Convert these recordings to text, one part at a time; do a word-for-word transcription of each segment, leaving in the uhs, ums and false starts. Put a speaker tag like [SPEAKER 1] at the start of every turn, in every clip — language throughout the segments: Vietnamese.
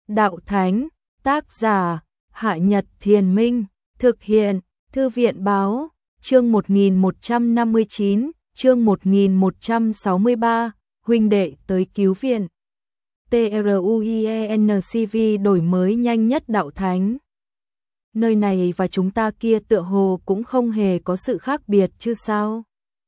[SPEAKER 1] đạo thánh, tác giả, Hạ Nhật Thiền Minh, thực hiện, Thư viện báo, chương một nghìn một trăm năm mươi chín, chương một nghìn một trăm sáu mươi ba, huynh đệ tới cứu viện. TRUIENCV đổi mới nhanh nhất đạo thánh. Nơi này và chúng ta kia tựa hồ cũng không hề có sự khác biệt chứ sao?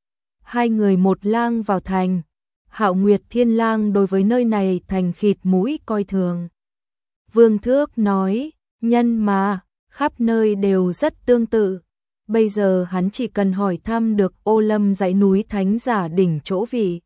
[SPEAKER 1] Hai người một lang vào thành, Hạo Nguyệt Thiên Lang đối với nơi này thành khịt mũi coi thường. Vương Thước nói, nhân mà, khắp nơi đều rất tương tự. Bây giờ hắn chỉ cần hỏi thăm được Ô Lâm dãy núi Thánh Giả đỉnh chỗ vị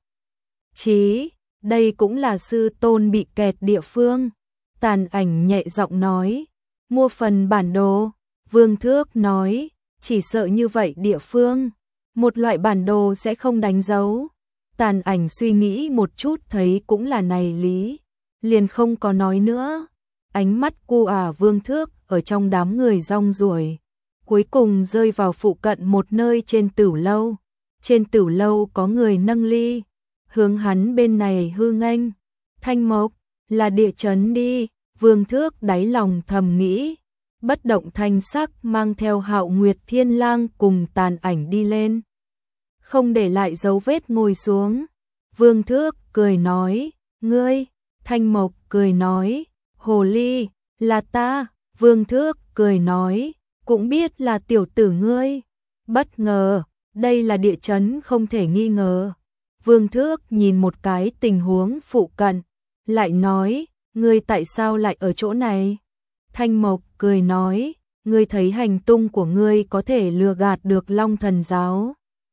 [SPEAKER 1] trí, đây cũng là sư tôn bị kẹt địa phương. Tàn Ảnh nhẹ giọng nói, mua phần bản đồ. Vương Thước nói, chỉ sợ như vậy địa phương, một loại bản đồ sẽ không đánh dấu. Tàn Ảnh suy nghĩ một chút thấy cũng là này lý, liền không có nói nữa. Ánh mắt cu ả Vương Thước ở trong đám người rong ruổi, cuối cùng rơi vào phụ cận một nơi trên tửu lâu. Trên tửu lâu có người nâng ly, hướng hắn bên này hư nghênh. Thanh Mộc, là địa chấn đi. Vương Thước đáy lòng thầm nghĩ, bất động thanh sắc mang theo Hạo Nguyệt Thiên Lang cùng Tàn Ảnh đi lên. Không để lại dấu vết ngồi xuống. Vương Thước cười nói, ngươi. Thanh Mộc cười nói, hồ ly, là ta. Vương Thước cười nói, cũng biết là tiểu tử ngươi. Bất ngờ, đây là địa chấn không thể nghi ngờ. Vương Thước nhìn một cái tình huống phụ cận, lại nói, ngươi tại sao lại ở chỗ này? Thanh Mộc cười nói, ngươi thấy hành tung của ngươi có thể lừa gạt được Long Thần Giáo.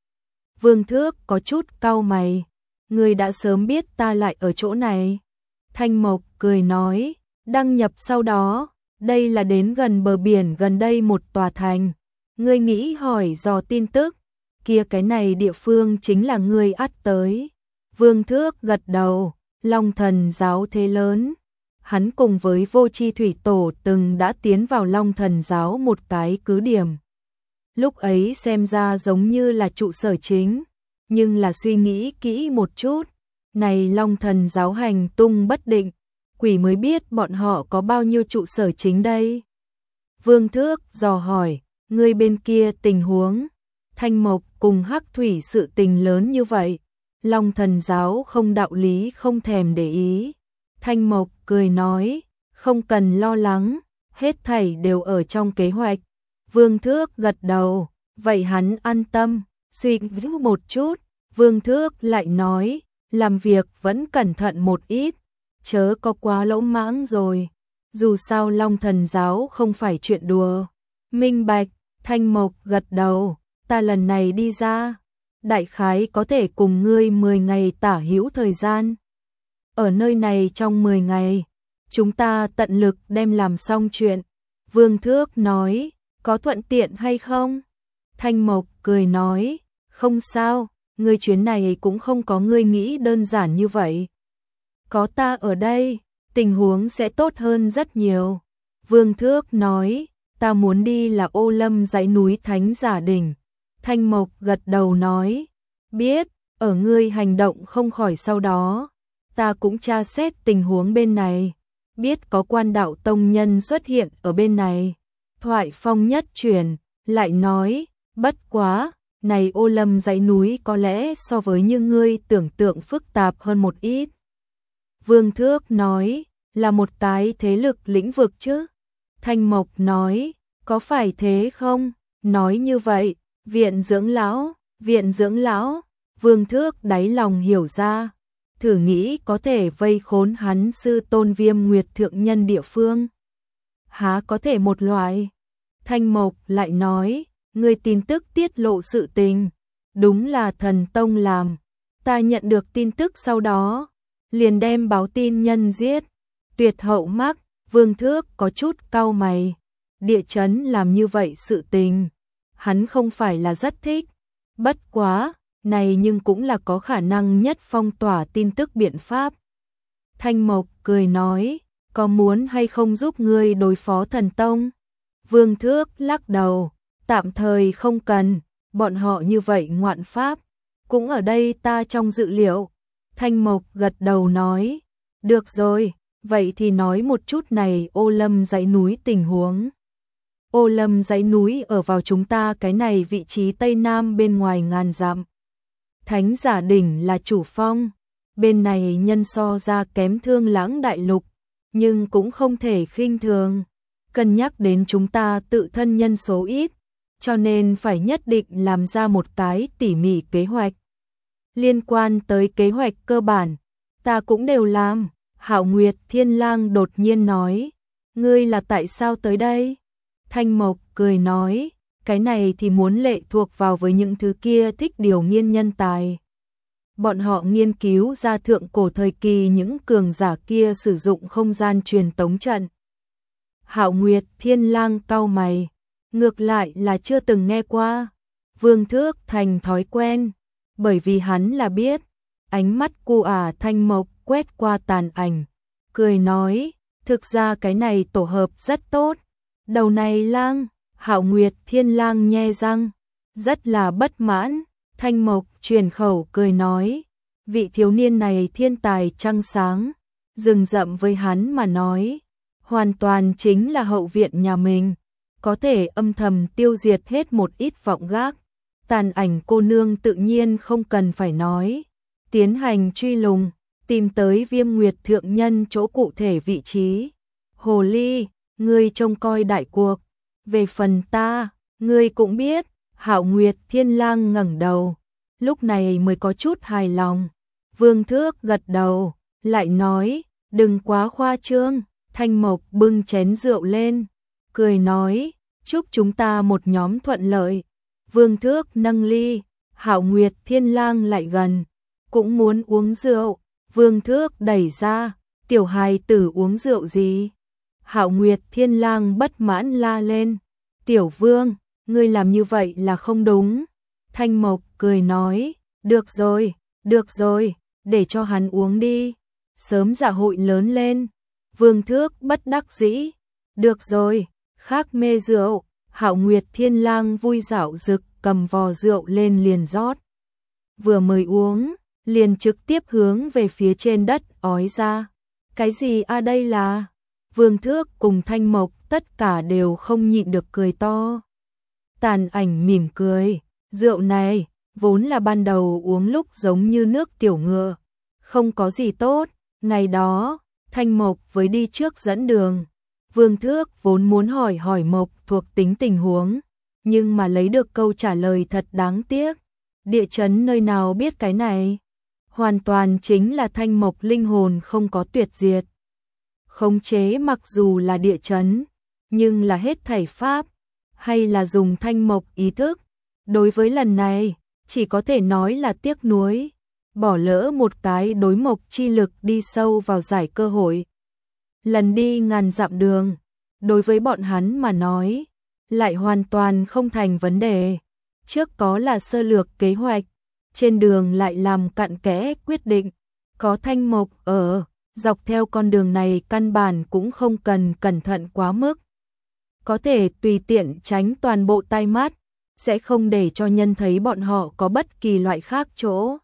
[SPEAKER 1] Vương Thước có chút cau mày, ngươi đã sớm biết ta lại ở chỗ này. Thanh Mộc cười nói, đăng nhập sau đó, đây là đến gần bờ biển gần đây một tòa thành. Ngươi nghĩ hỏi dò tin tức, kia cái này địa phương chính là ngươi ắt tới. Vương Thước gật đầu, Long Thần Giáo thế lớn. Hắn cùng với Vô Chi Thủy Tổ từng đã tiến vào Long Thần Giáo một cái cứ điểm. Lúc ấy xem ra giống như là trụ sở chính, nhưng là suy nghĩ kỹ một chút, này Long Thần Giáo hành tung bất định, quỷ mới biết bọn họ có bao nhiêu trụ sở chính đây. Vương Thước dò hỏi, người bên kia tình huống, Thanh Mộc cùng Hắc Thủy sự tình lớn như vậy, Long Thần Giáo không đạo lý không thèm để ý. Thanh Mộc cười nói, không cần lo lắng, hết thảy đều ở trong kế hoạch. Vương Thước gật đầu, vậy hắn an tâm. Suy nghĩ một chút, Vương Thước lại nói, làm việc vẫn cẩn thận một ít, chớ có quá lỗ mãng rồi. Dù sao Long Thần Giáo không phải chuyện đùa. Minh bạch. Thanh Mộc gật đầu, ta lần này đi ra, đại khái có thể cùng ngươi mười ngày tả hữu thời gian. Ở nơi này trong mười ngày, chúng ta tận lực đem làm xong chuyện. Vương Thước nói, có thuận tiện hay không? Thanh Mộc cười nói, không sao, ngươi chuyến này cũng không có ngươi nghĩ đơn giản như vậy. Có ta ở đây, tình huống sẽ tốt hơn rất nhiều. Vương Thước nói, ta muốn đi là Ô Lâm dãy núi Thánh Giả đỉnh. Thanh Mộc gật đầu nói, biết, ở ngươi hành động không khỏi sau đó, ta cũng tra xét tình huống bên này, biết có quan đạo tông nhân xuất hiện ở bên này. Thoại phong nhất chuyển, lại nói, bất quá, này Ô Lâm dãy núi có lẽ so với như ngươi tưởng tượng phức tạp hơn một ít. Vương Thước nói, là một cái thế lực lĩnh vực chứ. Thanh Mộc nói, có phải thế không? Nói như vậy, viện dưỡng lão, viện dưỡng lão. Vương Thước đáy lòng hiểu ra, thử nghĩ có thể vây khốn hắn sư tôn Viêm Nguyệt thượng nhân địa phương. Há có thể một loại. Thanh Mộc lại nói, người tin tức tiết lộ sự tình, đúng là thần tông làm. Ta nhận được tin tức sau đó, liền đem báo tin nhân giết. Tuyệt hậu mắc. Vương Thước có chút cau mày. Địa chấn làm như vậy sự tình, hắn không phải là rất thích. Bất quá, này nhưng cũng là có khả năng nhất phong tỏa tin tức biện pháp. Thanh Mộc cười nói, có muốn hay không giúp ngươi đối phó thần tông? Vương Thước lắc đầu, tạm thời không cần, bọn họ như vậy ngoạn pháp, cũng ở đây ta trong dự liệu. Thanh Mộc gật đầu nói, được rồi, Vậy thì nói một chút này Ô Lâm dãy núi tình huống. Ô Lâm dãy núi ở vào chúng ta cái này vị trí tây nam bên ngoài ngàn dặm. Thánh giả đỉnh là chủ phong, bên này nhân so ra kém Thương Lãng đại lục, nhưng cũng không thể khinh thường. Cân nhắc đến chúng ta tự thân nhân số ít, cho nên phải nhất định làm ra một cái tỉ mỉ kế hoạch. Liên quan tới kế hoạch cơ bản, ta cũng đều làm. Hạo Nguyệt Thiên Lang đột nhiên nói, ngươi là tại sao tới đây? Thanh Mộc cười nói, cái này thì muốn lệ thuộc vào với những thứ kia thích điều nghiên nhân tài. Bọn họ nghiên cứu ra thượng cổ thời kỳ những cường giả kia sử dụng không gian truyền tống trận. Hạo Nguyệt Thiên Lang cau mày, ngược lại là chưa từng nghe qua. Vương Thước thành thói quen, bởi vì hắn là biết. Ánh mắt cu ả Thanh Mộc quét qua tàn ảnh, cười nói, thực ra cái này tổ hợp rất tốt. Đầu này lang, Hạo Nguyệt Thiên Lang nhe răng, rất là bất mãn. Thanh Mộc truyền khẩu cười nói, vị thiếu niên này thiên tài trăng sáng, rừng rậm với hắn mà nói, hoàn toàn chính là hậu viện nhà mình, có thể âm thầm tiêu diệt hết một ít vọng gác. Tàn ảnh cô nương tự nhiên không cần phải nói, tiến hành truy lùng, tìm tới Viêm Nguyệt thượng nhân chỗ cụ thể vị trí. Hồ ly, ngươi trông coi đại cuộc, về phần ta, ngươi cũng biết. Hạo Nguyệt Thiên Lang ngẩng đầu, lúc này mới có chút hài lòng. Vương Thước gật đầu, lại nói, đừng quá khoa trương. Thanh Mộc bưng chén rượu lên, cười nói, chúc chúng ta một nhóm thuận lợi. Vương Thước nâng ly, Hạo Nguyệt Thiên Lang lại gần, cũng muốn uống rượu. Vương Thước đẩy ra, tiểu hài tử uống rượu gì? Hạo Nguyệt Thiên Lang bất mãn la lên, tiểu vương, ngươi làm như vậy là không đúng. Thanh Mộc cười nói, được rồi, được rồi, để cho hắn uống đi. Sớm dạ hội lớn lên. Vương Thước bất đắc dĩ, được rồi, khác mê rượu. Hạo Nguyệt Thiên Lang vui dạo dực cầm vò rượu lên liền rót. Vừa mới uống, liền trực tiếp hướng về phía trên đất ói ra. Cái gì a à đây là? Vương Thước cùng Thanh Mộc tất cả đều không nhịn được cười to. Tàn ảnh mỉm cười, rượu này vốn là ban đầu uống lúc giống như nước tiểu ngựa, không có gì tốt. Ngày đó, Thanh Mộc với đi trước dẫn đường. Vương Thước vốn muốn hỏi hỏi Mộc thuộc tính tình huống, nhưng mà lấy được câu trả lời thật đáng tiếc. Địa chấn nơi nào biết cái này? Hoàn toàn chính là Thanh Mộc linh hồn không có tuyệt diệt. Khống chế mặc dù là địa chấn, nhưng là hết thảy pháp, hay là dùng Thanh Mộc ý thức. Đối với lần này, chỉ có thể nói là tiếc nuối, bỏ lỡ một cái đối mộc chi lực đi sâu vào giải cơ hội. Lần đi ngàn dặm đường, đối với bọn hắn mà nói, lại hoàn toàn không thành vấn đề. Trước có là sơ lược kế hoạch, trên đường lại làm cặn kẽ quyết định. Có Thanh Mộc ở, dọc theo con đường này căn bản cũng không cần cẩn thận quá mức. Có thể tùy tiện tránh toàn bộ tai mắt, sẽ không để cho nhân thấy bọn họ có bất kỳ loại khác chỗ.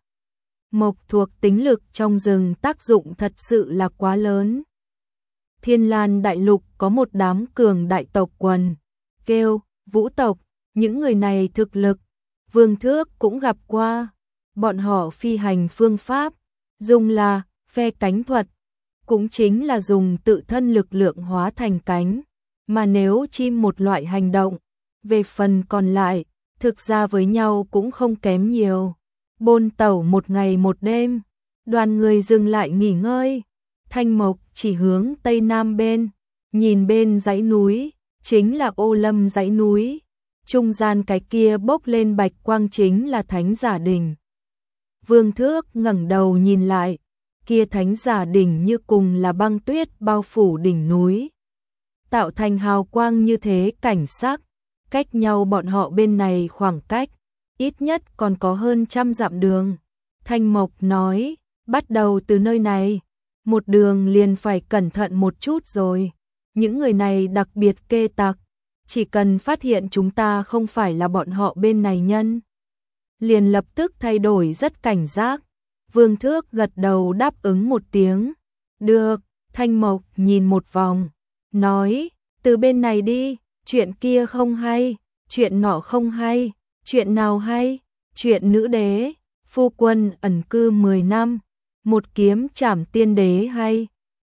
[SPEAKER 1] Mộc thuộc tính lực trong rừng tác dụng thật sự là quá lớn. Thiên Lan đại lục có một đám cường đại tộc quần, kêu, vũ tộc, những người này thực lực, Vương Thước cũng gặp qua. Bọn họ phi hành phương pháp, dùng là phe cánh thuật, cũng chính là dùng tự thân lực lượng hóa thành cánh, mà nếu chim một loại hành động, về phần còn lại, thực ra với nhau cũng không kém nhiều. Bôn tẩu một ngày một đêm, đoàn người dừng lại nghỉ ngơi. Thanh Mộc chỉ hướng tây nam bên, nhìn bên dãy núi, chính là Ô Lâm dãy núi. Trung gian cái kia bốc lên bạch quang chính là Thánh Giả Đỉnh. Vương Thước ngẩng đầu nhìn lại, kia Thánh Giả Đỉnh như cùng là băng tuyết bao phủ đỉnh núi, tạo thành hào quang như thế cảnh sắc. Cách nhau bọn họ bên này khoảng cách, ít nhất còn có hơn trăm dặm đường. Thanh Mộc nói, bắt đầu từ nơi này, một đường liền phải cẩn thận một chút rồi. Những người này đặc biệt kê tặc, chỉ cần phát hiện chúng ta không phải là bọn họ bên này nhân, liền lập tức thay đổi rất cảnh giác. Vương Thước gật đầu đáp ứng một tiếng, được, Thanh Mộc nhìn một vòng, nói, từ bên này đi, chuyện kia không hay, chuyện nọ không hay, chuyện nào hay, chuyện nữ đế, phu quân ẩn cư mười năm, một kiếm trảm tiên đế hay.